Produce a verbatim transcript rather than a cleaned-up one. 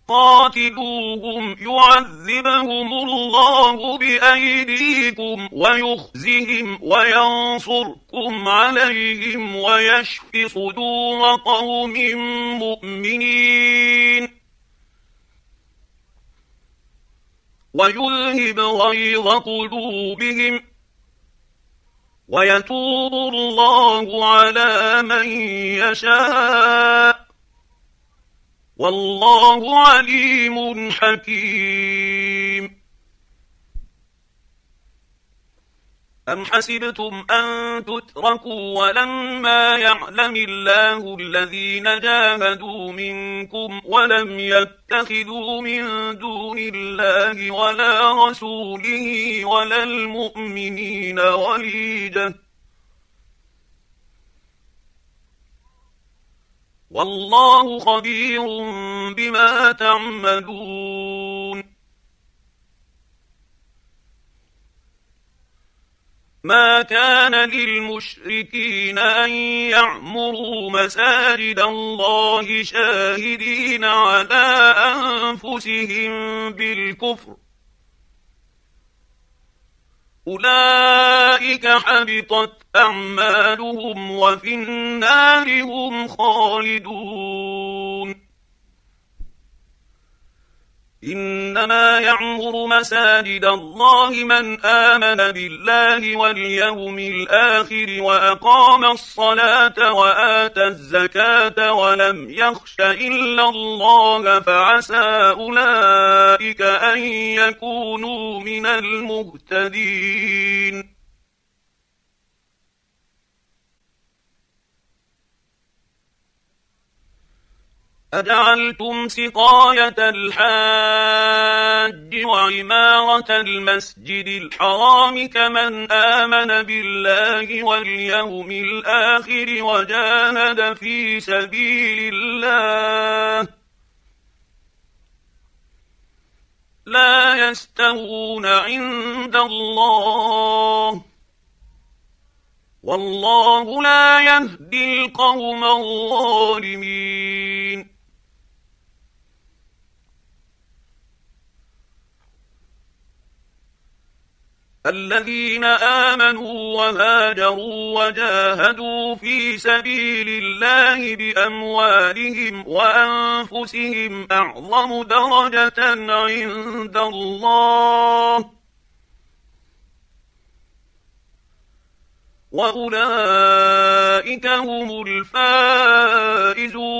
قاتلوهم يعذبهم الله بأيديكم ويخزهم وينصركم عليهم ويشف صدور قوم مؤمنين ويذهب غيظ قلوبهم ويتوب الله على من يشاء والله عليم حكيم. أم حسبتم أن تتركوا ولما يعلم الله الذين جاهدوا منكم ولم يتخذوا من دون الله ولا رسوله ولا المؤمنين وليجة والله خبير بما تعملون. ما كان للمشركين أن يعمروا مساجد الله شاهدين على أنفسهم بالكفر أولئك حبطت أعمالهم وفي النار هم خالدون. إنما يعمر مساجد الله من آمن بالله واليوم الآخر وأقام الصلاة وآتى الزكاة ولم يخش إلا الله فعسى أولئك أن يكونوا من المهتدين. أجعلتم سقاية الحاج وعمارة المسجد الحرام كمن آمن بالله واليوم الآخر وجاهد في سبيل الله لا يستوون عند الله والله لا يهدي القوم الظالمين. الذين آمنوا وهاجروا وجاهدوا في سبيل الله بأموالهم وأنفسهم أعظم درجة عند الله وأولئك هم الفائزون.